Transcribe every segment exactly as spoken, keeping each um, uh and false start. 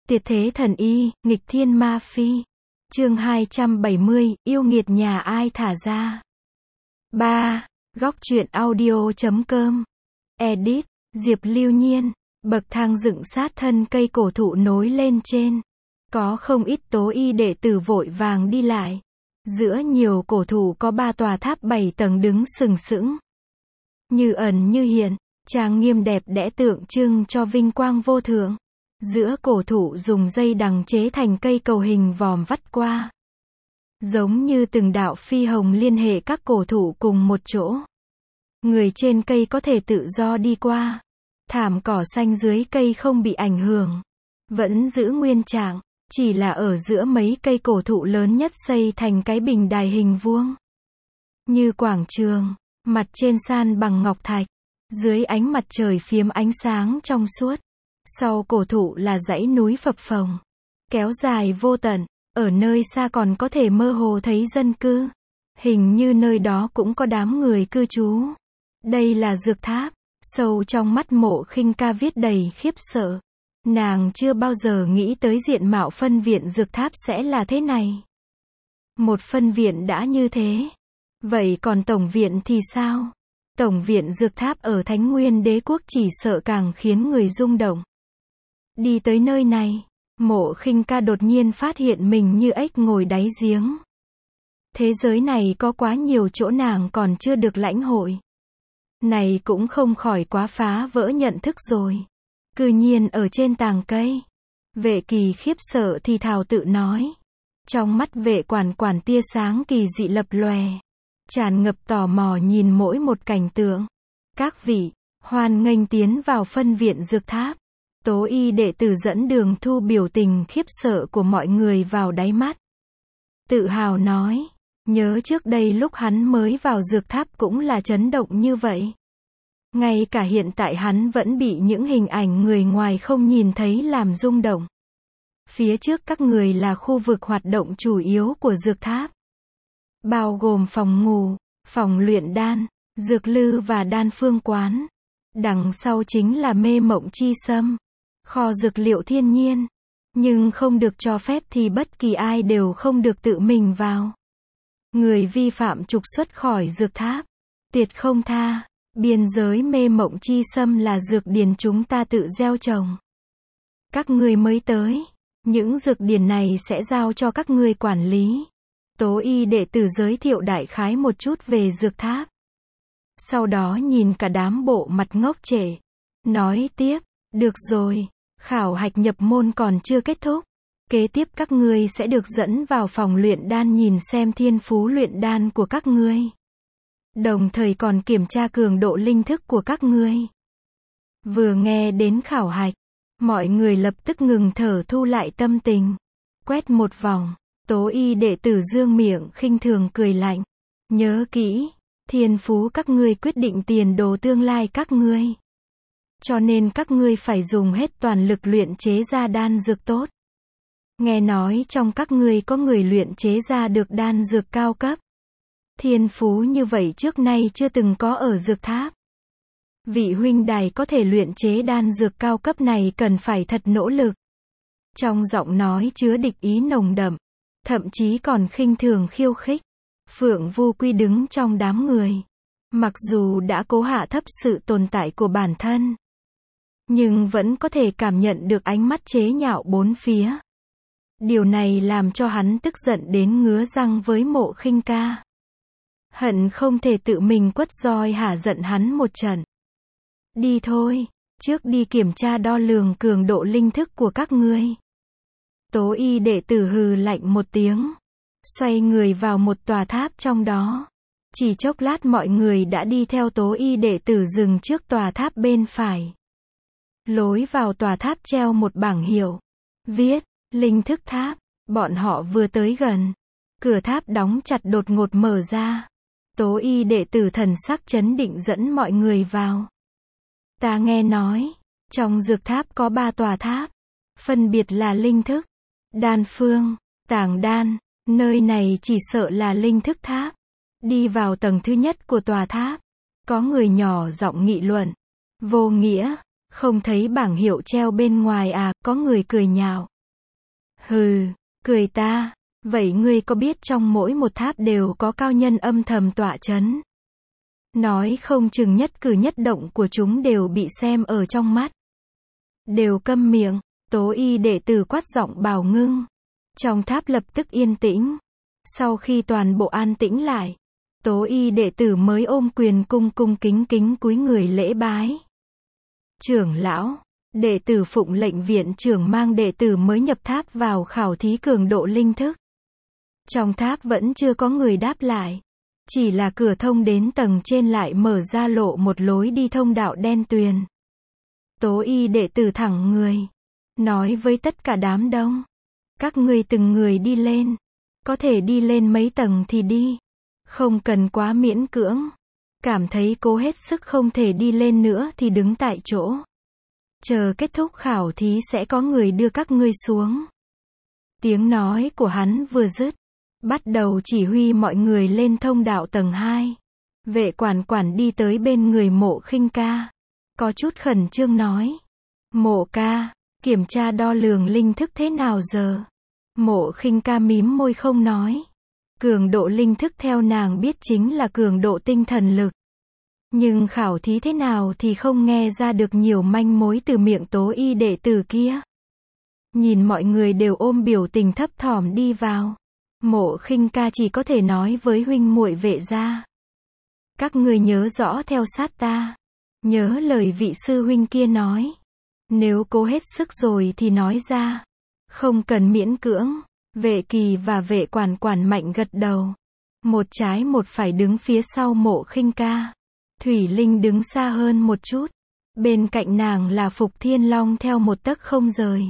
Tuyệt thế thần y, nghịch thiên ma phi. Chương hai trăm bảy mươi, yêu nghiệt nhà ai thả ra. ba. Góc truyện audio.com. Edit, Diệp Lưu Nhiên. Bậc thang dựng sát thân cây cổ thụ nối lên trên. Có không ít tố y đệ tử vội vàng đi lại. Giữa nhiều cổ thụ có ba tòa tháp bảy tầng đứng sừng sững. Như ẩn như hiện, trang nghiêm đẹp đẽ tượng trưng cho vinh quang vô thượng. Giữa cổ thụ dùng dây đằng chế thành cây cầu hình vòm vắt qua. Giống như từng đạo phi hồng liên hệ các cổ thụ cùng một chỗ. Người trên cây có thể tự do đi qua. Thảm cỏ xanh dưới cây không bị ảnh hưởng. Vẫn giữ nguyên trạng, chỉ là ở giữa mấy cây cổ thụ lớn nhất xây thành cái bình đài hình vuông. Như quảng trường, mặt trên san bằng ngọc thạch. Dưới ánh mặt trời phiếm ánh sáng trong suốt. Sau cổ thụ là dãy núi phập phồng, kéo dài vô tận, ở nơi xa còn có thể mơ hồ thấy dân cư. Hình như nơi đó cũng có đám người cư trú. Đây là dược tháp. Sâu trong mắt Mộ Khinh Ca viết đầy khiếp sợ. Nàng chưa bao giờ nghĩ tới diện mạo phân viện dược tháp sẽ là thế này. Một phân viện đã như thế. Vậy còn tổng viện thì sao? Tổng viện dược tháp ở Thánh Nguyên Đế Quốc chỉ sợ càng khiến người rung động. Đi tới nơi này, Mộ Khinh Ca đột nhiên phát hiện mình như ếch ngồi đáy giếng. Thế giới này có quá nhiều chỗ nàng còn chưa được lãnh hội. Này cũng không khỏi quá phá vỡ nhận thức rồi. Cư nhiên ở trên tàng cây. Vệ Kỳ khiếp sợ thì thào tự nói. Trong mắt vệ quản quản tia sáng kỳ dị lập lòe. Tràn ngập tò mò nhìn mỗi một cảnh tượng. Các vị, hoan nghênh tiến vào phân viện dược tháp. Tố y đệ tử dẫn đường thu biểu tình khiếp sợ của mọi người vào đáy mắt. Tự hào nói, nhớ trước đây lúc hắn mới vào dược tháp cũng là chấn động như vậy. Ngay cả hiện tại hắn vẫn bị những hình ảnh người ngoài không nhìn thấy làm rung động. Phía trước các người là khu vực hoạt động chủ yếu của dược tháp. Bao gồm phòng ngủ, phòng luyện đan, dược lư và đan phương quán. Đằng sau chính là mê mộng chi sâm. Kho dược liệu thiên nhiên. Nhưng không được cho phép thì bất kỳ ai đều không được tự mình vào. Người vi phạm trục xuất khỏi dược tháp. Tuyệt không tha. Biên giới mê mộng chi sâm là dược điển chúng ta tự gieo trồng. Các người mới tới. Những dược điển này sẽ giao cho các người quản lý. Tố y đệ tử giới thiệu đại khái một chút về dược tháp. Sau đó nhìn cả đám bộ mặt ngốc trệ. Nói tiếp, được rồi. Khảo hạch nhập môn còn chưa kết thúc. Kế tiếp các ngươi sẽ được dẫn vào phòng luyện đan nhìn xem thiên phú luyện đan của các ngươi. Đồng thời còn kiểm tra cường độ linh thức của các ngươi. Vừa nghe đến khảo hạch, mọi người lập tức ngừng thở thu lại tâm tình. Quét một vòng, tố y đệ tử dương miệng khinh thường cười lạnh. Nhớ kỹ, thiên phú các ngươi quyết định tiền đồ tương lai các ngươi. Cho nên các ngươi phải dùng hết toàn lực luyện chế ra đan dược tốt. Nghe nói trong các ngươi có người luyện chế ra được đan dược cao cấp. Thiên phú như vậy trước nay chưa từng có ở dược tháp. Vị huynh đài có thể luyện chế đan dược cao cấp này cần phải thật nỗ lực. Trong giọng nói chứa địch ý nồng đậm, thậm chí còn khinh thường khiêu khích. Phượng Vu Quy đứng trong đám người. Mặc dù đã cố hạ thấp sự tồn tại của bản thân, nhưng vẫn có thể cảm nhận được ánh mắt chế nhạo bốn phía. Điều này làm cho hắn tức giận đến ngứa răng với Mộ Khinh Ca. Hận không thể tự mình quất roi hả giận hắn một trận. Đi thôi, trước đi kiểm tra đo lường cường độ linh thức của các ngươi. Tố y đệ tử hừ lạnh một tiếng. Xoay người vào một tòa tháp trong đó. Chỉ chốc lát mọi người đã đi theo tố y đệ tử dừng trước tòa tháp bên phải. Lối vào tòa tháp treo một bảng hiệu. Viết, linh thức tháp. Bọn họ vừa tới gần. Cửa tháp đóng chặt đột ngột mở ra. Tố y đệ tử thần sắc chấn định dẫn mọi người vào. Ta nghe nói, trong dược tháp có ba tòa tháp. Phân biệt là linh thức, đan phương, tàng đan. Nơi này chỉ sợ là linh thức tháp. Đi vào tầng thứ nhất của tòa tháp. Có người nhỏ giọng nghị luận. Vô nghĩa. Không thấy bảng hiệu treo bên ngoài à, có người cười nhạo. Hừ, cười ta. Vậy ngươi có biết trong mỗi một tháp đều có cao nhân âm thầm tọa chấn? Nói không chừng nhất cử nhất động của chúng đều bị xem ở trong mắt. Đều câm miệng, Tố Y đệ tử quát giọng bảo ngưng. Trong tháp lập tức yên tĩnh. Sau khi toàn bộ an tĩnh lại, Tố Y đệ tử mới ôm quyền cung cung kính kính cúi người lễ bái. Trưởng lão, đệ tử phụng lệnh viện trưởng mang đệ tử mới nhập tháp vào khảo thí cường độ linh thức. Trong tháp vẫn chưa có người đáp lại. Chỉ là cửa thông đến tầng trên lại mở ra lộ một lối đi thông đạo đen tuyền. Tố Y đệ tử thẳng người, nói với tất cả đám đông. Các ngươi từng người đi lên. Có thể đi lên mấy tầng thì đi. Không cần quá miễn cưỡng. Cảm thấy cố hết sức không thể đi lên nữa thì đứng tại chỗ. Chờ kết thúc khảo thí sẽ có người đưa các ngươi xuống. Tiếng nói của hắn vừa dứt, bắt đầu chỉ huy mọi người lên thông đạo tầng hai. Vệ quản quản đi tới bên người Mộ Khinh Ca. Có chút khẩn trương nói. Mộ ca, kiểm tra đo lường linh thức thế nào giờ? Mộ Khinh Ca mím môi không nói. Cường độ linh thức theo nàng biết chính là cường độ tinh thần lực. Nhưng khảo thí thế nào thì không nghe ra được nhiều manh mối từ miệng Tố Y đệ tử kia. Nhìn mọi người đều ôm biểu tình thấp thỏm đi vào. Mộ Khinh Ca chỉ có thể nói với huynh muội Vệ gia. Các ngươi nhớ rõ theo sát ta. Nhớ lời vị sư huynh kia nói. Nếu cố hết sức rồi thì nói ra. Không cần miễn cưỡng. Vệ Kỳ và Vệ Quản Quản mạnh gật đầu. Một trái một phải đứng phía sau Mộ Khinh Ca. Thủy Linh đứng xa hơn một chút. Bên cạnh nàng là Phục Thiên Long theo một tấc không rời.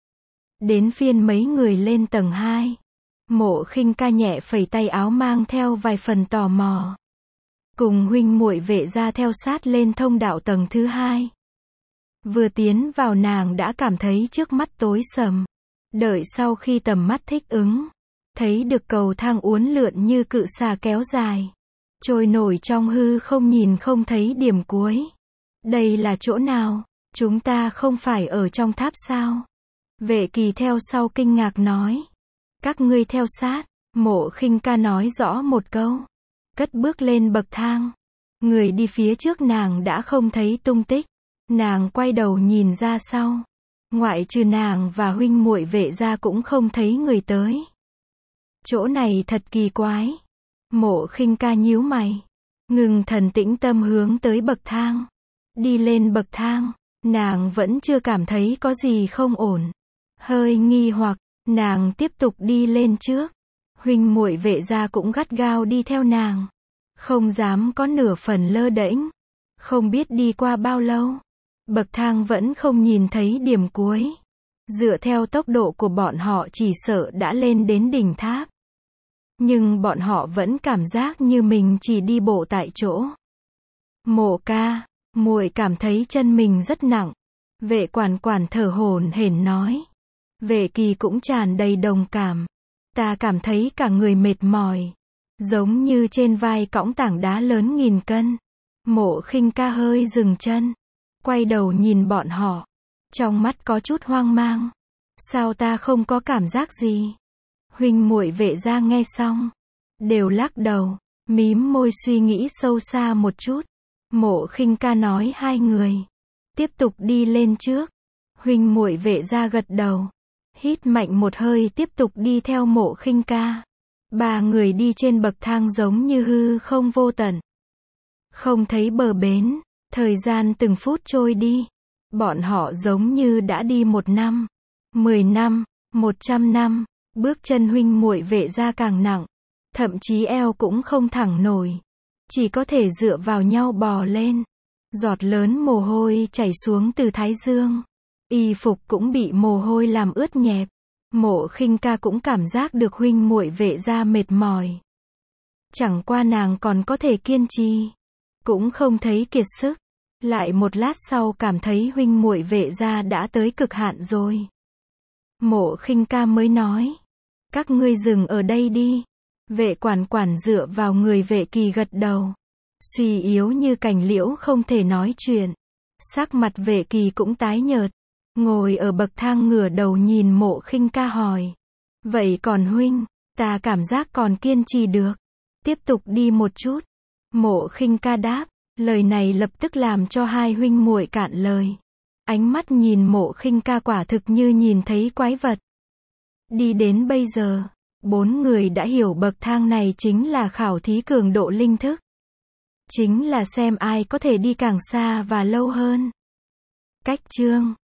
Đến phiên mấy người lên tầng hai. Mộ Khinh Ca nhẹ phẩy tay áo mang theo vài phần tò mò. Cùng huynh muội Vệ gia theo sát lên thông đạo tầng thứ hai. Vừa tiến vào nàng đã cảm thấy trước mắt tối sầm. Đợi sau khi tầm mắt thích ứng, thấy được cầu thang uốn lượn như cự xà kéo dài. Trôi nổi trong hư không nhìn không thấy điểm cuối. Đây là chỗ nào? Chúng ta không phải ở trong tháp sao? Vệ Kỳ theo sau kinh ngạc nói. Các ngươi theo sát. Mộ Khinh Ca nói rõ một câu. Cất bước lên bậc thang. Người đi phía trước nàng đã không thấy tung tích. Nàng quay đầu nhìn ra sau. Ngoại trừ nàng và huynh muội Vệ gia cũng không thấy người tới. Chỗ này thật kỳ quái. Mộ Khinh Ca nhíu mày. Ngừng thần tĩnh tâm hướng tới bậc thang. Đi lên bậc thang. Nàng vẫn chưa cảm thấy có gì không ổn. Hơi nghi hoặc. Nàng tiếp tục đi lên trước. Huynh muội Vệ gia cũng gắt gao đi theo nàng. Không dám có nửa phần lơ đễnh. Không biết đi qua bao lâu. Bậc thang vẫn không nhìn thấy điểm cuối. Dựa theo tốc độ của bọn họ chỉ sợ đã lên đến đỉnh tháp. Nhưng bọn họ vẫn cảm giác như mình chỉ đi bộ tại chỗ. Mộ ca, muội cảm thấy chân mình rất nặng. Vệ Quản Quản thở hổn hển nói. Vệ Kỳ cũng tràn đầy đồng cảm. Ta cảm thấy cả người mệt mỏi. Giống như trên vai cõng tảng đá lớn nghìn cân. Mộ Khinh Ca hơi dừng chân. Quay đầu nhìn bọn họ. Trong mắt có chút hoang mang. Sao ta không có cảm giác gì? Huynh muội Vệ gia nghe xong. Đều lắc đầu. Mím môi suy nghĩ sâu xa một chút. Mộ Khinh Ca nói hai người. Tiếp tục đi lên trước. Huynh muội Vệ gia gật đầu. Hít mạnh một hơi tiếp tục đi theo Mộ Khinh Ca. Ba người đi trên bậc thang giống như hư không vô tận. Không thấy bờ bến. Thời gian từng phút trôi đi. Bọn họ giống như đã đi một năm, mười năm, một trăm năm. Bước chân huynh muội Vệ gia càng nặng. Thậm chí eo cũng không thẳng nổi. Chỉ có thể dựa vào nhau bò lên. Giọt lớn mồ hôi chảy xuống từ thái dương. Y phục cũng bị mồ hôi làm ướt nhẹp. Mộ Khinh Ca cũng cảm giác được huynh muội Vệ gia mệt mỏi. Chẳng qua nàng còn có thể kiên trì. Cũng không thấy kiệt sức. Lại một lát sau cảm thấy huynh muội Vệ gia đã tới cực hạn rồi. Mộ Khinh Ca mới nói. Các ngươi dừng ở đây đi. Vệ Quản Quản dựa vào người Vệ Kỳ gật đầu. Suy yếu như cành liễu không thể nói chuyện. Sắc mặt Vệ Kỳ cũng tái nhợt. Ngồi ở bậc thang ngửa đầu nhìn Mộ Khinh Ca hỏi. Vậy còn huynh? Ta cảm giác còn kiên trì được. Tiếp tục đi một chút. Mộ Khinh Ca đáp. Lời này lập tức làm cho hai huynh muội cạn lời. Ánh mắt nhìn Mộ Khinh Ca quả thực như nhìn thấy quái vật. Đi đến bây giờ, bốn người đã hiểu bậc thang này chính là khảo thí cường độ linh thức. Chính là xem ai có thể đi càng xa và lâu hơn. Cách chương